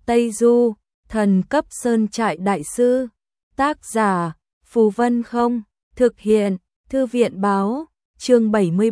Tây Du, thần cấp sơn trại đại sư. Tác giả, Phù Vân Không. Thực hiện, Thư viện báo. Chương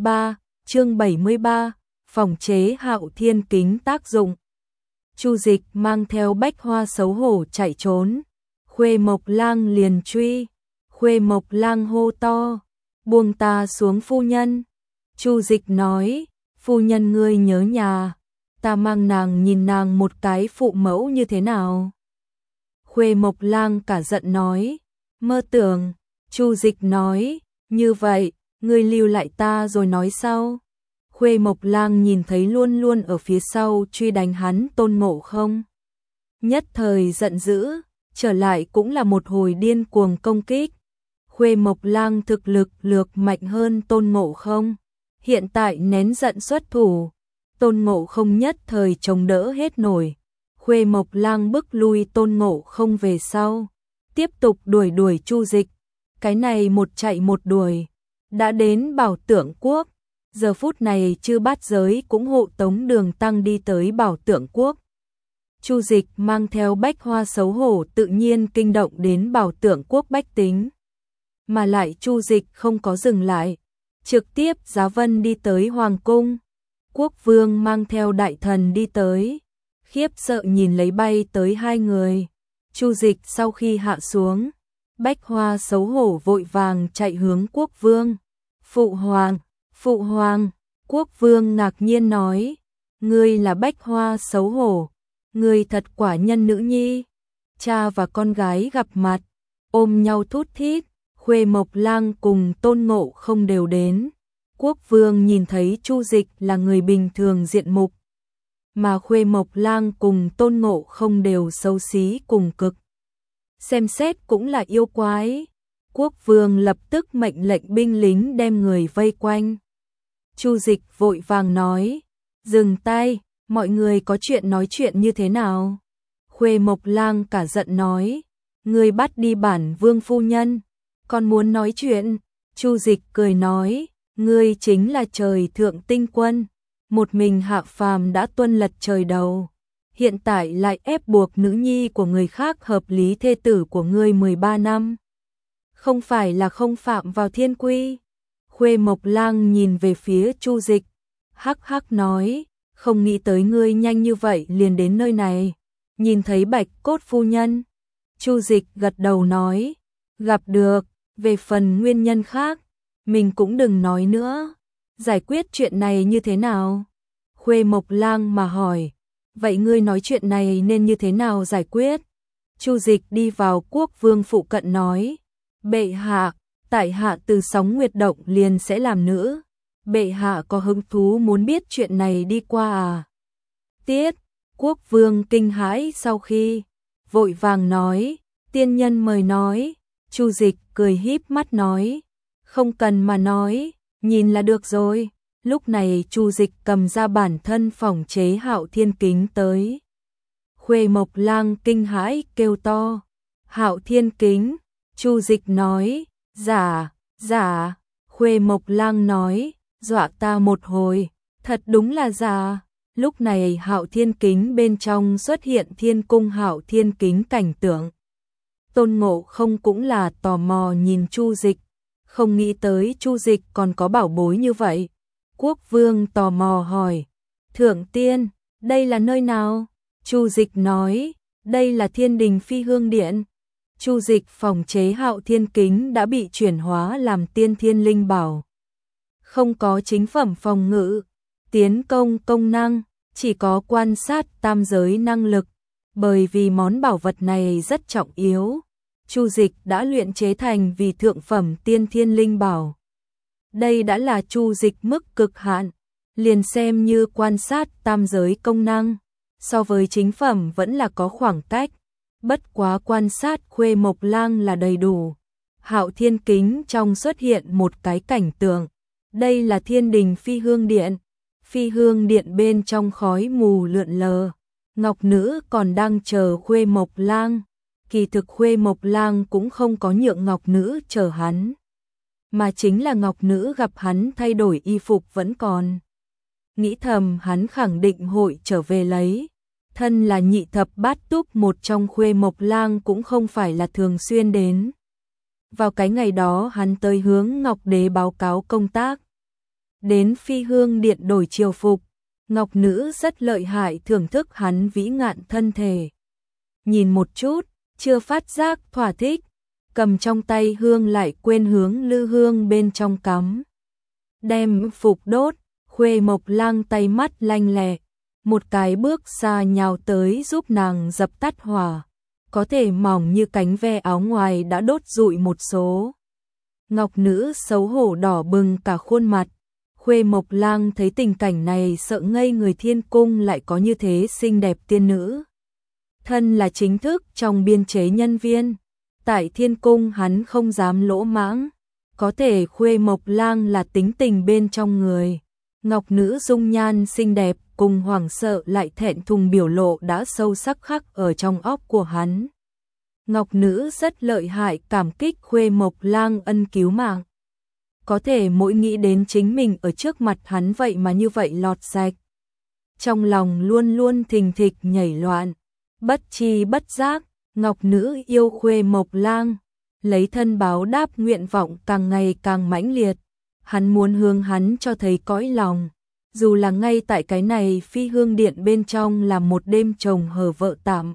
73, phòng chế Hạo Thiên Kính tác dụng. Chu Dịch mang theo Bách Hoa xấu hổ chạy trốn. Khuê Mộc Lang liền truy. Khuê Mộc Lang hô to, buông ta xuống phu nhân. Chu Dịch nói, phu nhân ngươi nhớ nhà, ta mang nàng nhìn nàng một cái phụ mẫu như thế nào. Khuê Mộc Lang cả giận nói, mơ tưởng. Chu Dịch nói, như vậy, ngươi lưu lại ta rồi nói sau. Khuê Mộc Lang nhìn thấy luôn luôn ở phía sau truy đánh hắn Tôn Ngộ Không, nhất thời giận dữ, trở lại cũng là một hồi điên cuồng công kích. Khuê Mộc Lang thực lực lược mạnh hơn Tôn Ngộ Không, hiện tại nén giận xuất thủ, Tôn Ngộ Không nhất thời chống đỡ hết nổi. Khuê Mộc Lang bức lui Tôn Ngộ Không về sau, tiếp tục đuổi Chu Dịch. Cái này một chạy một đuổi, đã đến Bảo Tượng Quốc. Giờ phút này Chư Bát Giới cũng hộ tống Đường Tăng đi tới Bảo Tượng Quốc. Chu Dịch mang theo Bách Hoa xấu hổ tự nhiên kinh động đến Bảo Tượng Quốc bách tính. Mà lại Chu Dịch không có dừng lại, trực tiếp giá vân đi tới Hoàng Cung. Quốc Vương mang theo đại thần đi tới, khiếp sợ nhìn lấy bay tới hai người. Chu Dịch sau khi hạ xuống, Bách Hoa xấu hổ vội vàng chạy hướng Quốc Vương. Phụ hoàng, Quốc Vương ngạc nhiên nói, ngươi là Bách Hoa xấu hổ, ngươi thật quả nhân nữ nhi. Cha và con gái gặp mặt, ôm nhau thút thít. Khuê Mộc Lang cùng Tôn Ngộ Không đều đến. Quốc Vương nhìn thấy Chu Dịch là người bình thường diện mục, mà Khuê Mộc Lang cùng Tôn Ngộ Không đều xấu xí cùng cực, xem xét cũng là yêu quái. Quốc Vương lập tức mệnh lệnh binh lính đem người vây quanh. Chu Dịch vội vàng nói, dừng tay, mọi người có chuyện nói chuyện như thế nào. Khuê Mộc Lang cả giận nói, ngươi bắt đi bản vương phu nhân, còn muốn nói chuyện. Chu Dịch cười nói, ngươi chính là trời thượng tinh quân, một mình hạ phàm đã tuân lật trời đầu, hiện tại lại ép buộc nữ nhi của người khác hợp lý thê tử của ngươi 13 năm. Không phải là không phạm vào thiên quy. Khuê Mộc Lang nhìn về phía Chu Dịch, hắc hắc nói, không nghĩ tới ngươi nhanh như vậy liền đến nơi này, nhìn thấy Bạch Cốt phu nhân. Chu Dịch gật đầu nói, gặp được, về phần nguyên nhân khác, mình cũng đừng nói nữa. Giải quyết chuyện này như thế nào? Khuê Mộc Lang mà hỏi, vậy ngươi nói chuyện này nên như thế nào giải quyết? Chu Dịch đi vào Quốc Vương phụ cận nói, bệ hạ, tại hạ từ sóng nguyệt động liền sẽ làm nữ. Bệ hạ có hứng thú muốn biết chuyện này đi qua à? Tiết, Quốc Vương kinh hãi sau khi, vội vàng nói, tiên nhân mời nói. Chu Dịch cười híp mắt nói, không cần mà nói, nhìn là được rồi. Lúc này Chu Dịch cầm ra bản thân phòng chế Hạo Thiên Kính tới. Khuê Mộc Lang kinh hãi kêu to, Hạo Thiên Kính. Chu Dịch nói, giả. Khuê Mộc Lang nói, dọa ta một hồi, thật đúng là giả. Lúc này Hạo Thiên Kính bên trong xuất hiện Thiên Cung Hạo Thiên Kính cảnh tượng. Tôn Ngộ Không cũng là tò mò nhìn Chu Dịch, không nghĩ tới Chu Dịch còn có bảo bối như vậy. Quốc Vương tò mò hỏi, Thượng Tiên, đây là nơi nào? Chu Dịch nói, đây là Thiên Đình Phi Hương Điện. Chu Dịch phòng chế Hạo Thiên Kính đã bị chuyển hóa làm tiên thiên linh bảo. Không có chính phẩm phòng ngự, tiến công công năng, chỉ có quan sát tam giới năng lực. Bởi vì món bảo vật này rất trọng yếu, Chu Dịch đã luyện chế thành vì thượng phẩm tiên thiên linh bảo. Đây đã là Chu Dịch mức cực hạn, liền xem như quan sát tam giới công năng, so với chính phẩm vẫn là có khoảng cách. Bất quá quan sát Khuê Mộc Lang là đầy đủ. Hạo Thiên Kính trong xuất hiện một cái cảnh tượng. Đây là Thiên Đình Phi Hương Điện. Phi Hương Điện bên trong khói mù lượn lờ. Ngọc Nữ còn đang chờ Khuê Mộc Lang. Kỳ thực Khuê Mộc Lang cũng không có nhượng Ngọc Nữ chờ hắn, mà chính là Ngọc Nữ gặp hắn thay đổi y phục vẫn còn. Nghĩ thầm hắn khẳng định hội trở về lấy. Thân là nhị thập bát túc một trong, Khuê Mộc Lang cũng không phải là thường xuyên đến. Vào cái ngày đó hắn tới hướng Ngọc Đế báo cáo công tác. Đến Phi Hương Điện đổi triều phục, Ngọc Nữ rất lợi hại thưởng thức hắn vĩ ngạn thân thể. Nhìn một chút, chưa phát giác thỏa thích, cầm trong tay hương lại quên hướng lư hương bên trong cắm. Đem phục đốt, Khuê Mộc Lang tay mắt lanh lẹ, một cái bước xa nhào tới giúp nàng dập tắt hỏa. Có thể mỏng như cánh ve áo ngoài đã đốt rụi một số. Ngọc Nữ xấu hổ đỏ bừng cả khuôn mặt. Khuê Mộc Lang thấy tình cảnh này sợ ngây người, Thiên Cung lại có như thế xinh đẹp tiên nữ. Thân là chính thức trong biên chế nhân viên, tại Thiên Cung hắn không dám lỗ mãng. Có thể Khuê Mộc Lang là tính tình bên trong người. Ngọc Nữ dung nhan xinh đẹp cùng hoảng sợ lại thẹn thùng biểu lộ đã sâu sắc khắc ở trong óc của hắn. Ngọc Nữ rất lợi hại, cảm kích Khuê Mộc Lang ân cứu mạng. Có thể mỗi nghĩ đến chính mình ở trước mặt hắn vậy mà như vậy lọt sạch. Trong lòng luôn luôn thình thịch nhảy loạn, bất chi bất giác, Ngọc Nữ yêu Khuê Mộc Lang, lấy thân báo đáp nguyện vọng càng ngày càng mãnh liệt. Hắn muốn hướng hắn cho thấy cõi lòng, dù là ngay tại cái này Phi Hương Điện bên trong là một đêm chồng hờ vợ tạm.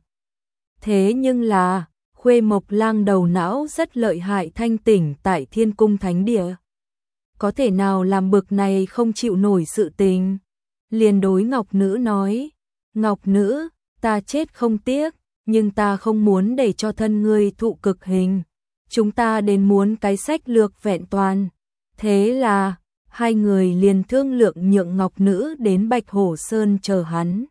Thế nhưng là, Khuê Mộc Lang đầu não rất lợi hại, thanh tỉnh tại Thiên Cung Thánh Địa. Có thể nào làm bực này không chịu nổi sự tình. Liền đối Ngọc Nữ nói, Ngọc Nữ, ta chết không tiếc, nhưng ta không muốn để cho thân ngươi thụ cực hình. Chúng ta đến muốn cái sách lược vẹn toàn. Thế là, hai người liền thương lượng nhượng Ngọc Nữ đến Bạch Hổ Sơn chờ hắn.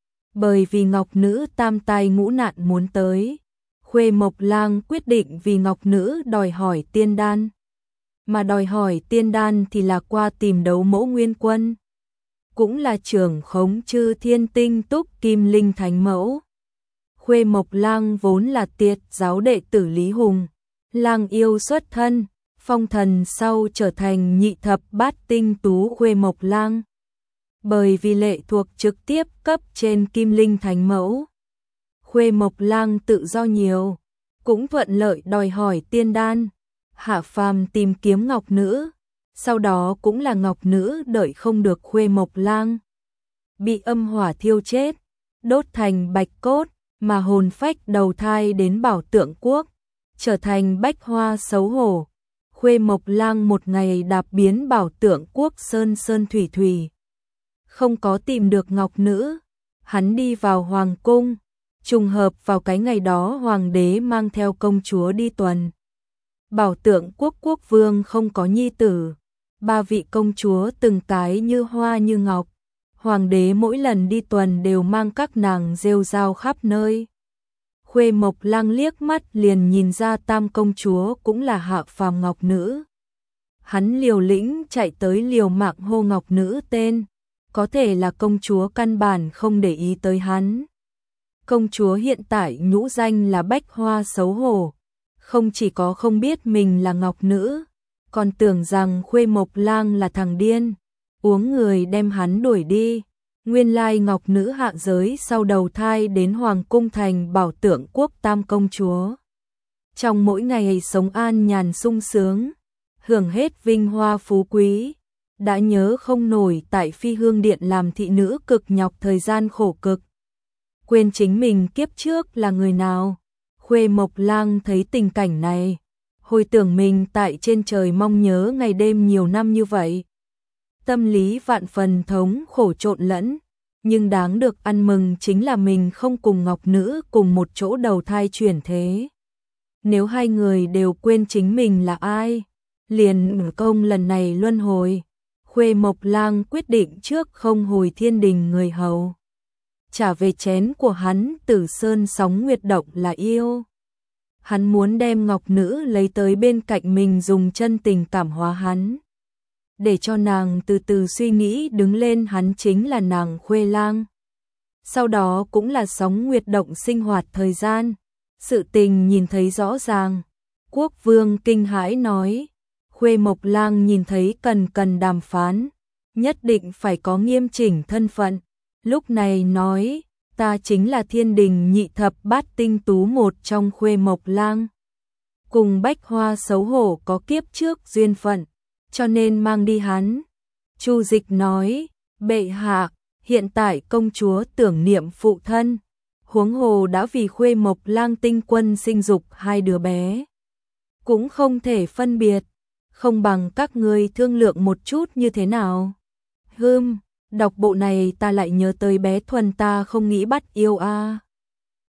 Bởi vì Ngọc Nữ tam tai ngũ nạn muốn tới, Khuê Mộc Lang quyết định vì Ngọc Nữ đòi hỏi tiên đan. Mà đòi hỏi tiên đan thì là qua tìm Đấu Mẫu Nguyên Quân, cũng là trưởng khống Chư Thiên Tinh Túc Kim Linh Thánh Mẫu. Khuê Mộc Lang vốn là Tiệt giáo đệ tử Lý Hùng, lang yêu xuất thân, phong thần sau trở thành nhị thập bát tinh tú Khuê Mộc Lang. Bởi vì lệ thuộc trực tiếp cấp trên Kim Linh Thánh Mẫu, Khuê Mộc Lang tự do nhiều, cũng thuận lợi đòi hỏi tiên đan. Hạ phàm tìm kiếm Ngọc Nữ, sau đó cũng là Ngọc Nữ đợi không được Khuê Mộc Lang, bị âm hỏa thiêu chết, đốt thành bạch cốt, mà hồn phách đầu thai đến Bảo Tượng Quốc, trở thành bách hoa xấu hổ. Khuê Mộc Lang một ngày đạp biến Bảo Tượng Quốc sơn sơn thủy thủy, không có tìm được Ngọc Nữ. Hắn đi vào hoàng cung, trùng hợp vào cái ngày đó hoàng đế mang theo công chúa đi tuần. Bảo Tượng Quốc quốc vương không có nhi tử, ba vị công chúa từng cái như hoa như ngọc. Hoàng đế mỗi lần đi tuần đều mang các nàng rêu rao khắp nơi. Khuê Mộc Lang liếc mắt liền nhìn ra tam công chúa cũng là hạ phàm Ngọc Nữ. Hắn liều lĩnh chạy tới liều mạng hô Ngọc Nữ tên, có thể là công chúa căn bản không để ý tới hắn. Công chúa hiện tại nhũ danh là Bách Hoa xấu hổ, không chỉ có không biết mình là Ngọc Nữ, còn tưởng rằng Khuê Mộc Lang là thằng điên, uống người đem hắn đuổi đi. Nguyên lai Ngọc Nữ hạ giới sau đầu thai đến Hoàng Cung thành Bảo Tượng Quốc tam công chúa. Trong mỗi ngày sống an nhàn sung sướng, hưởng hết vinh hoa phú quý, đã nhớ không nổi tại Phi Hương Điện làm thị nữ cực nhọc thời gian khổ cực. Quên chính mình kiếp trước là người nào. Khuê Mộc Lang thấy tình cảnh này, hồi tưởng mình tại trên trời mong nhớ ngày đêm nhiều năm như vậy. Tâm lý vạn phần thống khổ trộn lẫn, nhưng đáng được ăn mừng chính là mình không cùng Ngọc Nữ cùng một chỗ đầu thai chuyển thế. Nếu hai người đều quên chính mình là ai, liền công lần này luân hồi. Khuê Mộc Lang quyết định trước không hồi thiên đình người hầu, trả về chén của hắn Tử Sơn sóng nguyệt động là yêu. Hắn muốn đem Ngọc Nữ lấy tới bên cạnh mình dùng chân tình cảm hóa hắn, để cho nàng từ từ suy nghĩ đứng lên hắn chính là nàng Khuê Lang. Sau đó cũng là sóng nguyệt động sinh hoạt thời gian, sự tình nhìn thấy rõ ràng. Quốc vương kinh hãi nói, Khuê Mộc Lang nhìn thấy cần đàm phán, nhất định phải có nghiêm chỉnh thân phận. Lúc này nói, ta chính là Thiên Đình nhị thập bát tinh tú một trong Khuê Mộc Lang. Cùng Bách Hoa xấu hổ có kiếp trước duyên phận, cho nên mang đi hắn. Chu Dịch nói, bệ hạ, hiện tại công chúa tưởng niệm phụ thân, huống hồ đã vì Khuê Mộc Lang tinh quân sinh dục hai đứa bé. Cũng không thể phân biệt, không bằng các ngươi thương lượng một chút như thế nào. Đọc bộ này ta lại nhớ tới bé Thuần ta không nghĩ bắt yêu a.